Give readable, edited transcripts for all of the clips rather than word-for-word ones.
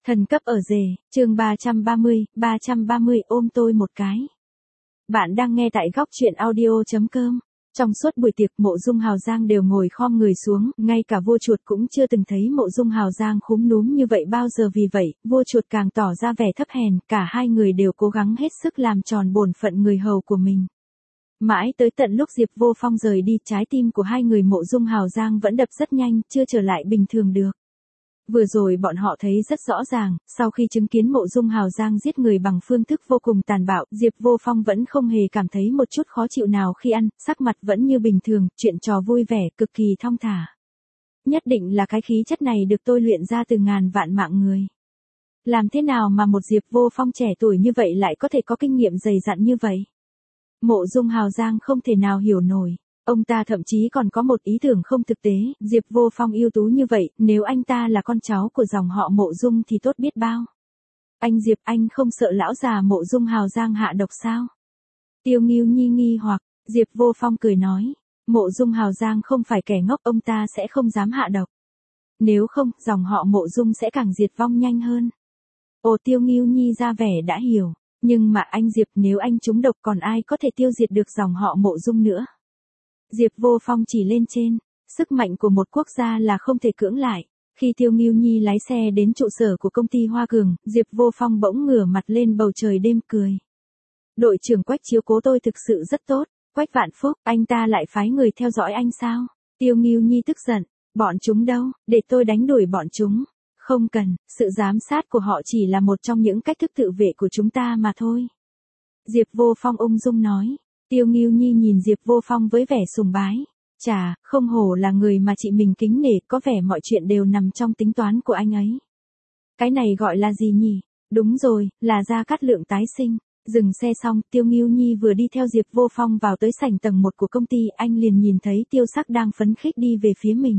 Thần cấp ở rể, chương 330 ôm tôi một cái. Bạn đang nghe tại góc truyện audio.com. Trong suốt buổi tiệc Mộ Dung Hào Giang đều ngồi khom người xuống, ngay cả vua chuột cũng chưa từng thấy Mộ Dung Hào Giang khúm núm như vậy bao giờ, vì vậy, vua chuột càng tỏ ra vẻ thấp hèn, cả hai người đều cố gắng hết sức làm tròn bổn phận người hầu của mình. Mãi tới tận lúc Diệp Vô Phong rời đi, trái tim của hai người Mộ Dung Hào Giang vẫn đập rất nhanh, chưa trở lại bình thường được. Vừa rồi bọn họ thấy rất rõ ràng, sau khi chứng kiến Mộ Dung Hào Giang giết người bằng phương thức vô cùng tàn bạo, Diệp Vô Phong vẫn không hề cảm thấy một chút khó chịu nào khi ăn, sắc mặt vẫn như bình thường, chuyện trò vui vẻ, cực kỳ thong thả. Nhất định là cái khí chất này được tôi luyện ra từ ngàn vạn mạng người. Làm thế nào mà một Diệp Vô Phong trẻ tuổi như vậy lại có thể có kinh nghiệm dày dặn như vậy? Mộ Dung Hào Giang không thể nào hiểu nổi. Ông ta thậm chí còn có một ý tưởng không thực tế, Diệp Vô Phong ưu tú như vậy, nếu anh ta là con cháu của dòng họ Mộ Dung thì tốt biết bao. Anh Diệp, anh không sợ lão già Mộ Dung Hào Giang hạ độc sao? Tiêu Ngưu Nhi nghi hoặc, Diệp Vô Phong cười nói, Mộ Dung Hào Giang không phải kẻ ngốc, ông ta sẽ không dám hạ độc. Nếu không, dòng họ Mộ Dung sẽ càng diệt vong nhanh hơn. Ồ, Tiêu Ngưu Nhi ra vẻ đã hiểu, nhưng mà anh Diệp, nếu anh trúng độc còn ai có thể tiêu diệt được dòng họ Mộ Dung nữa? Diệp Vô Phong chỉ lên trên, sức mạnh của một quốc gia là không thể cưỡng lại. Khi Tiêu Ngưu Nhi lái xe đến trụ sở của công ty Hoa Cường, Diệp Vô Phong bỗng ngửa mặt lên bầu trời đêm cười. Đội trưởng Quách chiếu cố tôi thực sự rất tốt, Quách Vạn Phúc, anh ta lại phái người theo dõi anh sao? Tiêu Ngưu Nhi tức giận, bọn chúng đâu, để tôi đánh đuổi bọn chúng. Không cần, sự giám sát của họ chỉ là một trong những cách thức tự vệ của chúng ta mà thôi. Diệp Vô Phong ung dung nói. Tiêu Ngưu Nhi nhìn Diệp Vô Phong với vẻ sùng bái. Chà, không hổ là người mà chị mình kính nể, có vẻ mọi chuyện đều nằm trong tính toán của anh ấy. Cái này gọi là gì nhỉ? Đúng rồi, là Gia Cát Lượng tái sinh. Dừng xe xong, Tiêu Ngưu Nhi vừa đi theo Diệp Vô Phong vào tới sảnh tầng 1 của công ty, anh liền nhìn thấy Tiêu Sắc đang phấn khích đi về phía mình.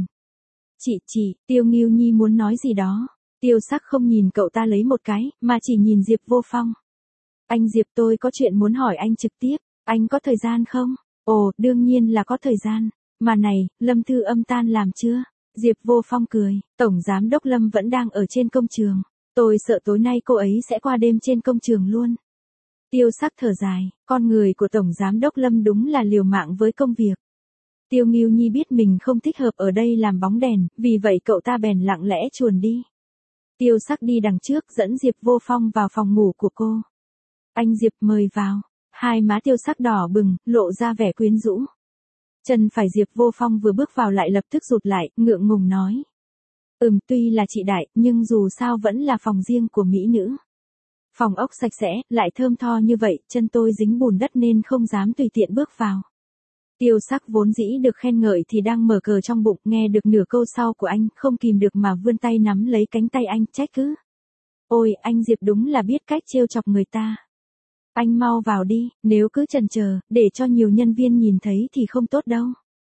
Chị, Tiêu Ngưu Nhi muốn nói gì đó. Tiêu Sắc không nhìn cậu ta lấy một cái, mà chỉ nhìn Diệp Vô Phong. Anh Diệp, tôi có chuyện muốn hỏi anh trực tiếp. Anh có thời gian không? Ồ, đương nhiên là có thời gian. Mà này, Lâm Thư Âm tan làm chưa? Diệp Vô Phong cười, Tổng Giám Đốc Lâm vẫn đang ở trên công trường. Tôi sợ tối nay cô ấy sẽ qua đêm trên công trường luôn. Tiêu Sắc thở dài, con người của Tổng Giám Đốc Lâm đúng là liều mạng với công việc. Tiêu Ngưu Nhi biết mình không thích hợp ở đây làm bóng đèn, vì vậy cậu ta bèn lặng lẽ chuồn đi. Tiêu Sắc đi đằng trước dẫn Diệp Vô Phong vào phòng ngủ của cô. Anh Diệp, mời vào. Hai má Tiêu Sắc đỏ bừng, lộ ra vẻ quyến rũ. Chân phải Diệp Vô Phong vừa bước vào lại lập tức rụt lại, ngượng ngùng nói. Tuy là chị đại, nhưng dù sao vẫn là phòng riêng của mỹ nữ. Phòng ốc sạch sẽ, lại thơm tho như vậy, chân tôi dính bùn đất nên không dám tùy tiện bước vào. Tiêu Sắc vốn dĩ được khen ngợi thì đang mở cờ trong bụng, nghe được nửa câu sau của anh, không kìm được mà vươn tay nắm lấy cánh tay anh, trách cứ. Ôi, anh Diệp đúng là biết cách trêu chọc người ta. Anh mau vào đi, nếu cứ chần chờ, để cho nhiều nhân viên nhìn thấy thì không tốt đâu.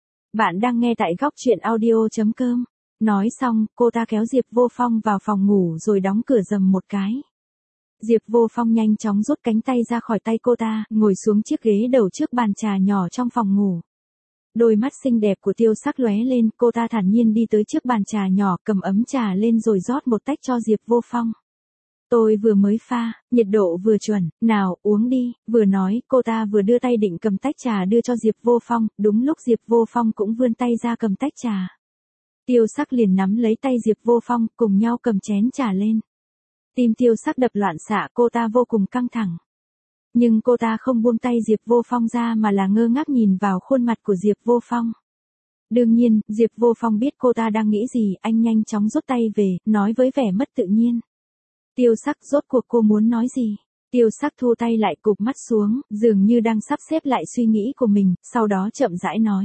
Bạn đang nghe tại góc truyện audio.com. Nói xong, cô ta kéo Diệp Vô Phong vào phòng ngủ rồi đóng cửa rầm một cái. Diệp Vô Phong nhanh chóng rút cánh tay ra khỏi tay cô ta, ngồi xuống chiếc ghế đầu trước bàn trà nhỏ trong phòng ngủ. Đôi mắt xinh đẹp của Tiêu Sắc lóe lên, cô ta thản nhiên đi tới trước bàn trà nhỏ, cầm ấm trà lên rồi rót một tách cho Diệp Vô Phong. Tôi vừa mới pha, nhiệt độ vừa chuẩn, nào, uống đi, vừa nói, cô ta vừa đưa tay định cầm tách trà đưa cho Diệp Vô Phong, đúng lúc Diệp Vô Phong cũng vươn tay ra cầm tách trà. Tiêu Sắc liền nắm lấy tay Diệp Vô Phong, cùng nhau cầm chén trà lên. Tim Tiêu Sắc đập loạn xạ, cô ta vô cùng căng thẳng. Nhưng cô ta không buông tay Diệp Vô Phong ra mà là ngơ ngác nhìn vào khuôn mặt của Diệp Vô Phong. Đương nhiên, Diệp Vô Phong biết cô ta đang nghĩ gì, anh nhanh chóng rút tay về, nói với vẻ mất tự nhiên. Tiêu Sắc, rốt cuộc cô muốn nói gì? Tiêu Sắc thu tay lại, cụp mắt xuống, dường như đang sắp xếp lại suy nghĩ của mình, sau đó chậm rãi nói.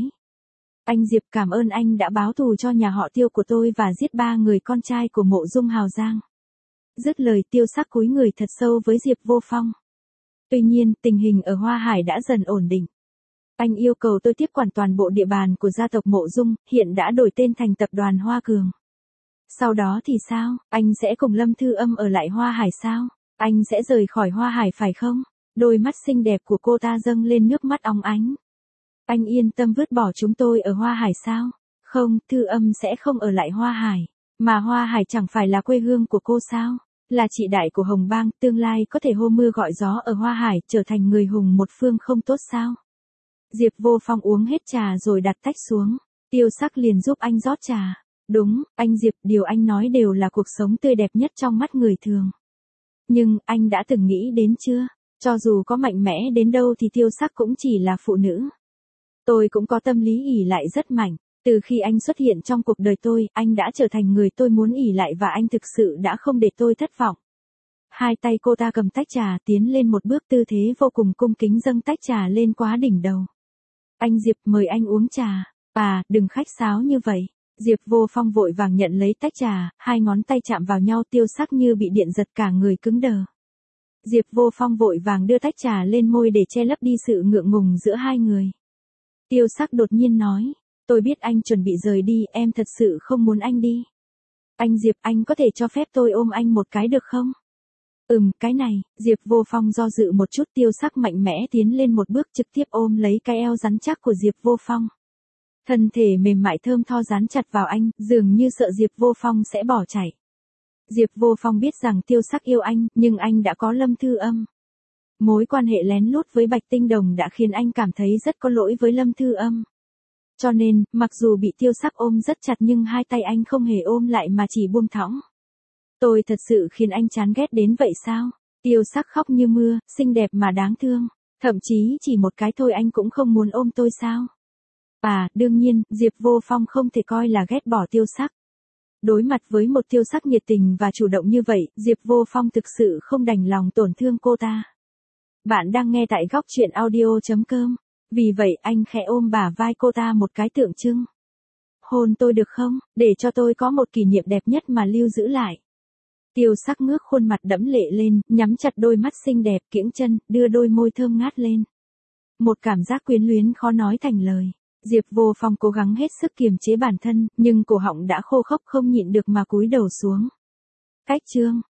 Anh Diệp, cảm ơn anh đã báo thù cho nhà họ Tiêu của tôi và giết 3 người con trai của Mộ Dung Hào Giang. Dứt lời, Tiêu Sắc cúi người thật sâu với Diệp Vô Phong. Tuy nhiên, tình hình ở Hoa Hải đã dần ổn định. Anh yêu cầu tôi tiếp quản toàn bộ địa bàn của gia tộc Mộ Dung, hiện đã đổi tên thành tập đoàn Hoa Cường. Sau đó thì sao, anh sẽ cùng Lâm Thư Âm ở lại Hoa Hải sao? Anh sẽ rời khỏi Hoa Hải phải không? Đôi mắt xinh đẹp của cô ta dâng lên nước mắt óng ánh. Anh yên tâm vứt bỏ chúng tôi ở Hoa Hải sao? Không, Thư Âm sẽ không ở lại Hoa Hải. Mà Hoa Hải chẳng phải là quê hương của cô sao? là chị đại của Hồng Bang, tương lai có thể hô mưa gọi gió ở Hoa Hải, trở thành người hùng một phương không tốt sao? Diệp Vô Phong uống hết trà rồi đặt tách xuống. Tiêu Sắc liền giúp anh rót trà. Đúng, anh Diệp, điều anh nói đều là cuộc sống tươi đẹp nhất trong mắt người thường. Nhưng, anh đã từng nghĩ đến chưa? Cho dù có mạnh mẽ đến đâu thì Tiêu Sắc cũng chỉ là phụ nữ. Tôi cũng có tâm lý ỷ lại rất mạnh. Từ khi anh xuất hiện trong cuộc đời tôi, anh đã trở thành người tôi muốn ỷ lại và anh thực sự đã không để tôi thất vọng. Hai tay cô ta cầm tách trà tiến lên một bước, tư thế vô cùng cung kính dâng tách trà lên quá đỉnh đầu. Anh Diệp, mời anh uống trà. Đừng khách sáo như vậy. Diệp Vô Phong vội vàng nhận lấy tách trà, hai ngón tay chạm vào nhau, Tiêu Sắc như bị điện giật cả người cứng đờ. Diệp Vô Phong vội vàng đưa tách trà lên môi để che lấp đi sự ngượng ngùng giữa hai người. Tiêu Sắc đột nhiên nói, tôi biết anh chuẩn bị rời đi, em thật sự không muốn anh đi. Anh Diệp, anh có thể cho phép tôi ôm anh một cái được không? Cái này, Diệp Vô Phong do dự một chút, Tiêu Sắc mạnh mẽ tiến lên một bước trực tiếp ôm lấy cái eo rắn chắc của Diệp Vô Phong. Thân thể mềm mại thơm tho dán chặt vào anh, dường như sợ Diệp Vô Phong sẽ bỏ chạy. Diệp Vô Phong biết rằng Tiêu Sắc yêu anh, nhưng anh đã có Lâm Thư Âm. Mối quan hệ lén lút với Bạch Tinh Đồng đã khiến anh cảm thấy rất có lỗi với Lâm Thư Âm. Cho nên, mặc dù bị Tiêu Sắc ôm rất chặt nhưng hai tay anh không hề ôm lại mà chỉ buông thõng. Tôi thật sự khiến anh chán ghét đến vậy sao? Tiêu Sắc khóc như mưa, xinh đẹp mà đáng thương. Thậm chí chỉ một cái thôi anh cũng không muốn ôm tôi sao? Đương nhiên, Diệp Vô Phong không thể coi là ghét bỏ Tiêu Sắc. Đối mặt với một Tiêu Sắc nhiệt tình và chủ động như vậy, Diệp Vô Phong thực sự không đành lòng tổn thương cô ta. Bạn đang nghe tại Góc Chuyện Audio.com. Vì vậy anh khẽ ôm bả vai cô ta một cái tượng trưng. Hôn tôi được không, để cho tôi có một kỷ niệm đẹp nhất mà lưu giữ lại. Tiêu Sắc ngước khuôn mặt đẫm lệ lên, nhắm chặt đôi mắt xinh đẹp, kiễng chân, đưa đôi môi thơm ngát lên. Một cảm giác quyến luyến khó nói thành lời. Diệp Vô Phong cố gắng hết sức kiềm chế bản thân, nhưng cổ họng đã khô khốc không nhịn được mà cúi đầu xuống. Cách chương